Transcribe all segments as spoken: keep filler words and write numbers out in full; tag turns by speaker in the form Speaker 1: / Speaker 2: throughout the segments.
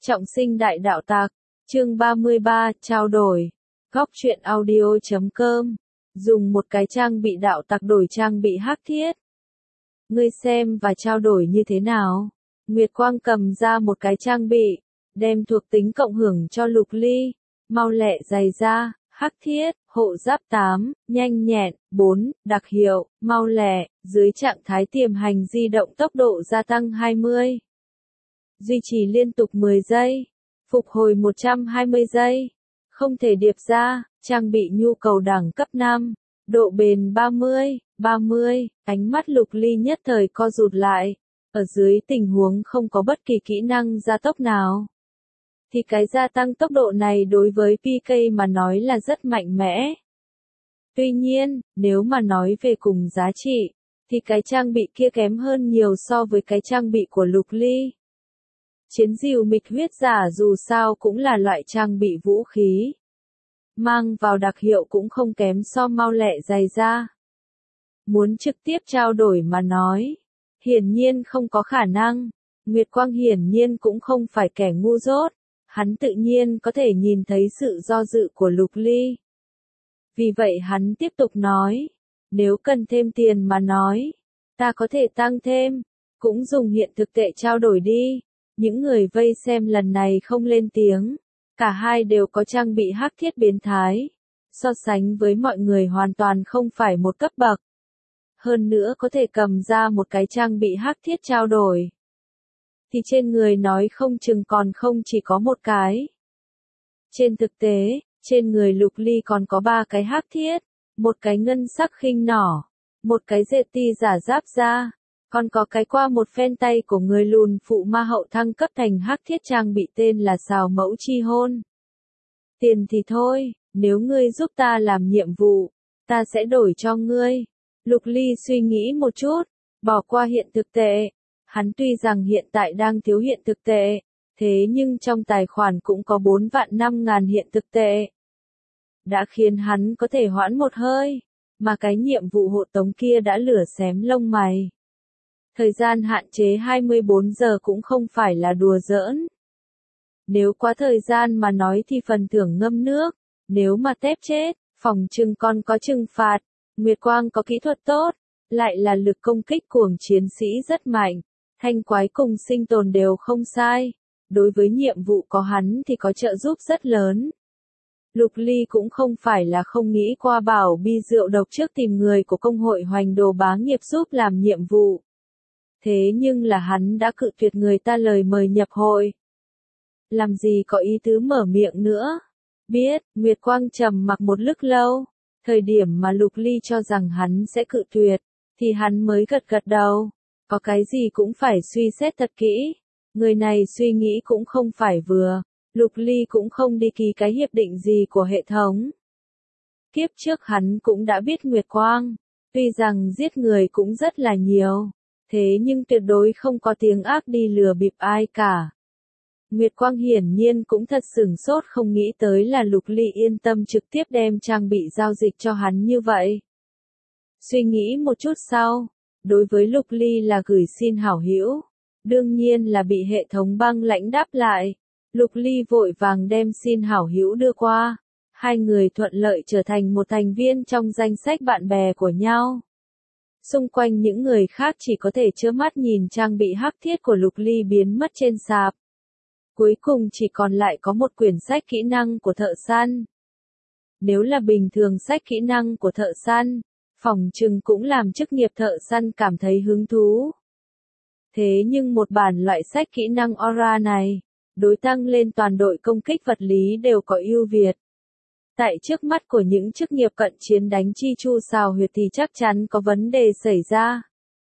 Speaker 1: Trọng sinh đại đạo tặc, chương ba mươi ba, trao đổi. Góc truyện audio chấm com. Dùng một cái trang bị đạo tặc đổi trang bị hắc thiết. Ngươi xem và trao đổi như thế nào? Nguyệt Quang cầm ra một cái trang bị, đem thuộc tính cộng hưởng cho Lục Ly. Mau lẹ dày da, hắc thiết, hộ giáp tám, nhanh nhẹn, bốn, đặc hiệu, mau lẹ, dưới trạng thái tiềm hành di động tốc độ gia tăng hai mươi. Duy trì liên tục mười giây, phục hồi một trăm hai mươi giây, không thể điệp ra, trang bị nhu cầu đẳng cấp năm, độ bền ba mươi, ba mươi, ánh mắt Lục Ly nhất thời co rụt lại, ở dưới tình huống không có bất kỳ kỹ năng gia tốc nào. Thì cái gia tăng tốc độ này đối với pê ca mà nói là rất mạnh mẽ. Tuy nhiên, nếu mà nói về cùng giá trị, thì cái trang bị kia kém hơn nhiều so với cái trang bị của Lục Ly. Chiến dìu mịch huyết giả dù sao cũng là loại trang bị vũ khí. Mang vào đặc hiệu cũng không kém so mau lẹ dày da. Muốn trực tiếp trao đổi mà nói, hiển nhiên không có khả năng. Nguyệt Quang hiển nhiên cũng không phải kẻ ngu dốt. Hắn tự nhiên có thể nhìn thấy sự do dự của Lục Ly. Vì vậy hắn tiếp tục nói, nếu cần thêm tiền mà nói, ta có thể tăng thêm, cũng dùng hiện thực tệ trao đổi đi. Những người vây xem lần này không lên tiếng, cả hai đều có trang bị hắc thiết biến thái, so sánh với mọi người hoàn toàn không phải một cấp bậc. Hơn nữa có thể cầm ra một cái trang bị hắc thiết trao đổi. Thì trên người nói không chừng còn không chỉ có một cái. Trên thực tế, trên người Lục Ly còn có ba cái hắc thiết, một cái ngân sắc khinh nỏ, một cái dệt ti giả giáp da, còn có cái qua một phen tay của người lùn phụ ma hậu thăng cấp thành hắc thiết trang bị tên là xào mẫu chi hôn. Tiền thì thôi, nếu ngươi giúp ta làm nhiệm vụ, ta sẽ đổi cho ngươi. Lục Ly suy nghĩ một chút, bỏ qua hiện thực tệ. Hắn tuy rằng hiện tại đang thiếu hiện thực tệ, thế nhưng trong tài khoản cũng có bốn vạn năm ngàn hiện thực tệ. Đã khiến hắn có thể hoãn một hơi, mà cái nhiệm vụ hộ tống kia đã lửa xém lông mày. Thời gian hạn chế hai mươi bốn giờ cũng không phải là đùa giỡn. Nếu quá thời gian mà nói thì phần thưởng ngâm nước, nếu mà tép chết, phòng trừng còn có trừng phạt. Nguyệt Quang có kỹ thuật tốt, lại là lực công kích cuồng chiến sĩ rất mạnh. Thanh quái cùng sinh tồn đều không sai, đối với nhiệm vụ có hắn thì có trợ giúp rất lớn. Lục Ly cũng không phải là không nghĩ qua bảo bi rượu độc trước tìm người của công hội hoành đồ bá nghiệp giúp làm nhiệm vụ. Thế nhưng là hắn đã cự tuyệt người ta lời mời nhập hội. Làm gì có ý tứ mở miệng nữa. Biết, Nguyệt Quang trầm mặc một lúc lâu, thời điểm mà Lục Ly cho rằng hắn sẽ cự tuyệt, thì hắn mới gật gật đầu. Có cái gì cũng phải suy xét thật kỹ. Người này suy nghĩ cũng không phải vừa. Lục Ly cũng không đi ký cái hiệp định gì của hệ thống. Kiếp trước hắn cũng đã biết Nguyệt Quang. Tuy rằng giết người cũng rất là nhiều. Thế nhưng tuyệt đối không có tiếng ác đi lừa bịp ai cả. Nguyệt Quang hiển nhiên cũng thật sửng sốt không nghĩ tới là Lục Ly yên tâm trực tiếp đem trang bị giao dịch cho hắn như vậy. Suy nghĩ một chút sau. Đối với Lục Ly là gửi xin hảo hữu, đương nhiên là bị hệ thống băng lãnh đáp lại. Lục Ly vội vàng đem xin hảo hữu đưa qua, hai người thuận lợi trở thành một thành viên trong danh sách bạn bè của nhau. Xung quanh những người khác chỉ có thể trơ mắt nhìn trang bị hắc thiết của Lục Ly biến mất trên sạp. Cuối cùng chỉ còn lại có một quyển sách kỹ năng của thợ săn. Nếu là bình thường sách kỹ năng của thợ săn, phòng trừng cũng làm chức nghiệp thợ săn cảm thấy hứng thú. Thế nhưng một bản loại sách kỹ năng aura này, đối tăng lên toàn đội công kích vật lý đều có ưu việt. Tại trước mắt của những chức nghiệp cận chiến đánh chi chu xào huyệt thì chắc chắn có vấn đề xảy ra.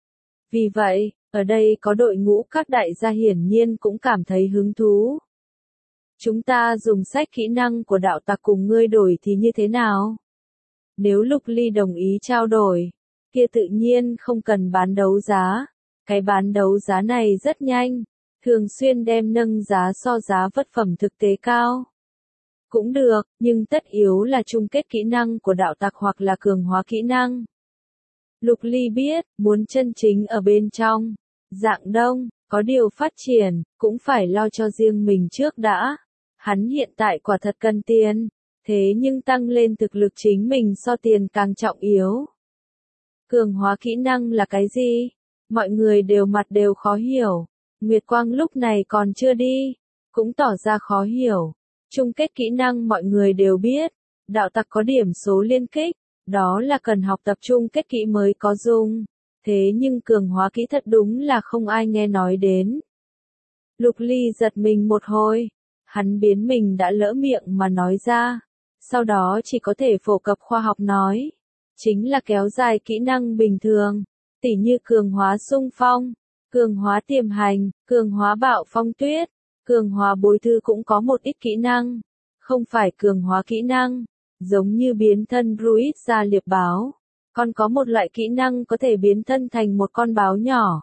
Speaker 1: Vì vậy, ở đây có đội ngũ các đại gia hiển nhiên cũng cảm thấy hứng thú. Chúng ta dùng sách kỹ năng của đạo tặc cùng ngươi đổi thì như thế nào? Nếu Lục Ly đồng ý trao đổi, kia tự nhiên không cần bán đấu giá. Cái bán đấu giá này rất nhanh, thường xuyên đem nâng giá so giá vật phẩm thực tế cao. Cũng được, nhưng tất yếu là chung kết kỹ năng của đạo tặc hoặc là cường hóa kỹ năng. Lục Ly biết, muốn chân chính ở bên trong, dạng đông, Có điều phát triển, cũng phải lo cho riêng mình trước đã. Hắn hiện tại quả thật cần tiền, thế nhưng tăng lên thực lực chính mình so tiền càng trọng yếu. Cường hóa kỹ năng là cái gì? Mọi người đều mặt đều khó hiểu. Nguyệt Quang lúc này còn chưa đi, cũng tỏ ra khó hiểu. Chung kết kỹ năng mọi người đều biết, đạo tặc có điểm số liên kích, đó là cần học tập chung kết kỹ mới có dùng. Thế nhưng cường hóa kỹ thật đúng là không ai nghe nói đến. Lục Ly giật mình một hồi, hắn biến mình đã lỡ miệng mà nói ra, sau đó chỉ có thể phổ cập khoa học nói, chính là kéo dài kỹ năng bình thường, tỉ như cường hóa xung phong, cường hóa tiềm hành, cường hóa bạo phong tuyết, cường hóa bối thư cũng có một ít kỹ năng, không phải cường hóa kỹ năng, giống như biến thân druid ra liệp báo. Còn có một loại kỹ năng có thể biến thân thành một con báo nhỏ.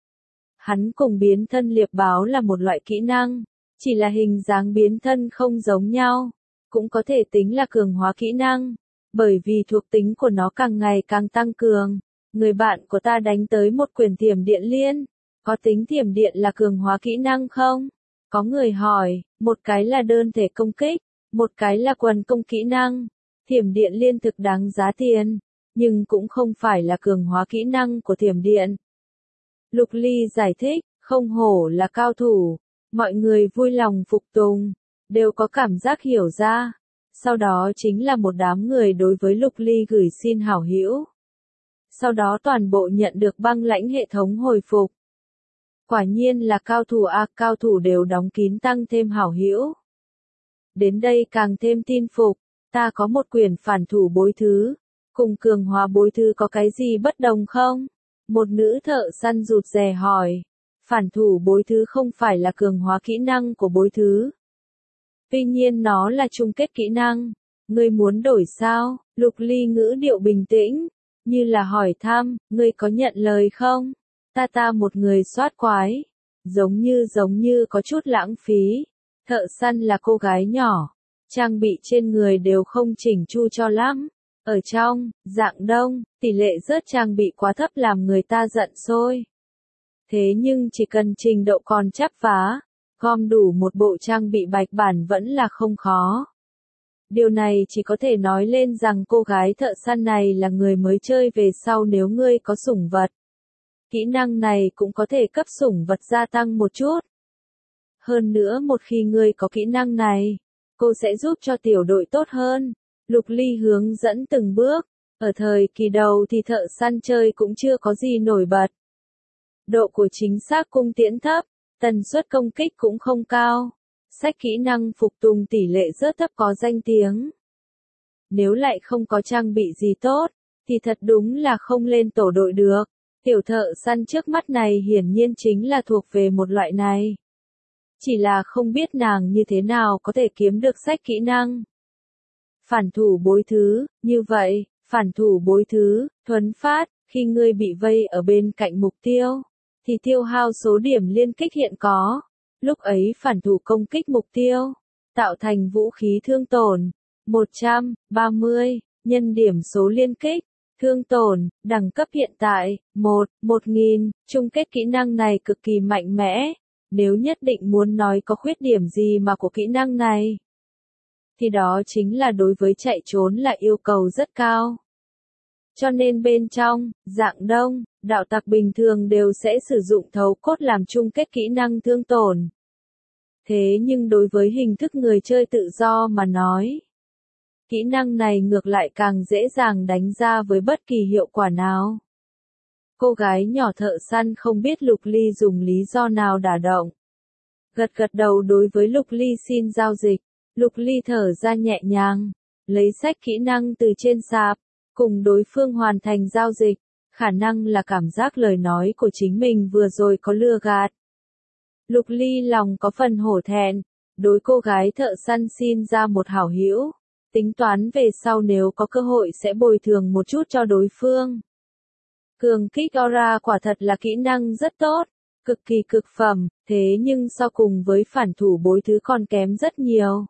Speaker 1: Hắn cùng biến thân liệp báo là một loại kỹ năng, chỉ là hình dáng biến thân không giống nhau, cũng có thể tính là cường hóa kỹ năng, bởi vì thuộc tính của nó càng ngày càng tăng cường. Người bạn của ta đánh tới một quyền thiểm điện liên, có tính thiểm điện là cường hóa kỹ năng không? Có người hỏi, một cái là đơn thể công kích, một cái là quần công kỹ năng, thiểm điện liên thực đáng giá tiền. Nhưng cũng không phải là cường hóa kỹ năng của thiểm điện. Lục Ly giải thích, không hổ là cao thủ, mọi người vui lòng phục tùng, đều có cảm giác hiểu ra. Sau đó chính là một đám người đối với Lục Ly gửi xin hảo hữu. Sau đó toàn bộ nhận được băng lãnh hệ thống hồi phục. Quả nhiên là cao thủ a, cao thủ đều đóng kín tăng thêm hảo hữu. Đến đây càng thêm tin phục, ta có một quyển phản thủ bối thứ. Cùng cường hóa bối thư có cái gì bất đồng không? Một nữ thợ săn rụt rè hỏi. Phản thủ bối thứ không phải là cường hóa kỹ năng của bối thứ. Tuy nhiên nó là chung kết kỹ năng. Ngươi muốn đổi sao? Lục Ly ngữ điệu bình tĩnh, như là hỏi thăm, ngươi có nhận lời không? Ta ta một người soát quái. Giống như giống như có chút lãng phí. Thợ săn là cô gái nhỏ. Trang bị trên người đều không chỉnh chu cho lắm. Ở trong, dạng đông, tỷ lệ rớt trang bị quá thấp làm người ta giận sôi. Thế nhưng chỉ cần trình độ còn chắc vá, gom đủ một bộ trang bị bạch bản vẫn là không khó. Điều này chỉ có thể nói lên rằng cô gái thợ săn này là người mới chơi về sau nếu ngươi có sủng vật. Kỹ năng này cũng có thể cấp sủng vật gia tăng một chút. Hơn nữa một khi ngươi có kỹ năng này, cô sẽ giúp cho tiểu đội tốt hơn. Lục Ly hướng dẫn từng bước, ở thời kỳ đầu thì thợ săn chơi cũng chưa có gì nổi bật. Độ của chính xác cung tiễn thấp, tần suất công kích cũng không cao, sách kỹ năng phục tùng tỷ lệ rất thấp có danh tiếng. Nếu lại không có trang bị gì tốt, thì thật đúng là không lên tổ đội được. Tiểu thợ săn trước mắt này hiển nhiên chính là thuộc về một loại này. Chỉ là không biết nàng như thế nào có thể kiếm được sách kỹ năng. Phản thủ bối thứ, như vậy, phản thủ bối thứ, thuấn phát, khi ngươi bị vây ở bên cạnh mục tiêu, thì tiêu hao số điểm liên kích hiện có. Lúc ấy phản thủ công kích mục tiêu, tạo thành vũ khí thương tổn, một trăm ba mươi, nhân điểm số liên kích, thương tổn, đẳng cấp hiện tại, một, một nghìn, chung kết kỹ năng này cực kỳ mạnh mẽ. Nếu nhất định muốn nói có khuyết điểm gì mà của kỹ năng này, thì đó chính là đối với chạy trốn là yêu cầu rất cao. Cho nên bên trong, dạng đông, đạo tặc bình thường đều sẽ sử dụng thấu cốt làm chung kết kỹ năng thương tổn. Thế nhưng đối với hình thức người chơi tự do mà nói, kỹ năng này ngược lại càng dễ dàng đánh ra với bất kỳ hiệu quả nào. Cô gái nhỏ thợ săn không biết Lục Ly dùng lý do nào đả động. Gật gật đầu đối với Lục Ly xin giao dịch. Lục Ly thở ra nhẹ nhàng, lấy sách kỹ năng từ trên sạp, cùng đối phương hoàn thành giao dịch, khả năng là cảm giác lời nói của chính mình vừa rồi có lừa gạt. Lục Ly lòng có phần hổ thẹn, đối cô gái thợ săn xin ra một hảo hữu, tính toán về sau nếu có cơ hội sẽ bồi thường một chút cho đối phương. Cường kích aura quả thật là kỹ năng rất tốt, cực kỳ cực phẩm, thế nhưng so cùng với phản thủ bối thứ còn kém rất nhiều.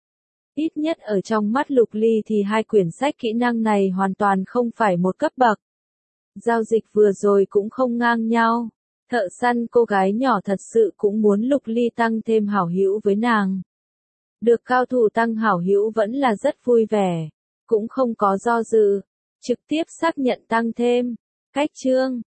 Speaker 1: Ít nhất ở trong mắt Lục Ly thì hai quyển sách kỹ năng này hoàn toàn không phải một cấp bậc. Giao dịch vừa rồi cũng không ngang nhau. Thợ săn cô gái nhỏ thật sự cũng muốn Lục Ly tăng thêm hảo hữu với nàng. Được cao thủ tăng hảo hữu vẫn là rất vui vẻ, cũng không có do dự, trực tiếp xác nhận tăng thêm. Cách chương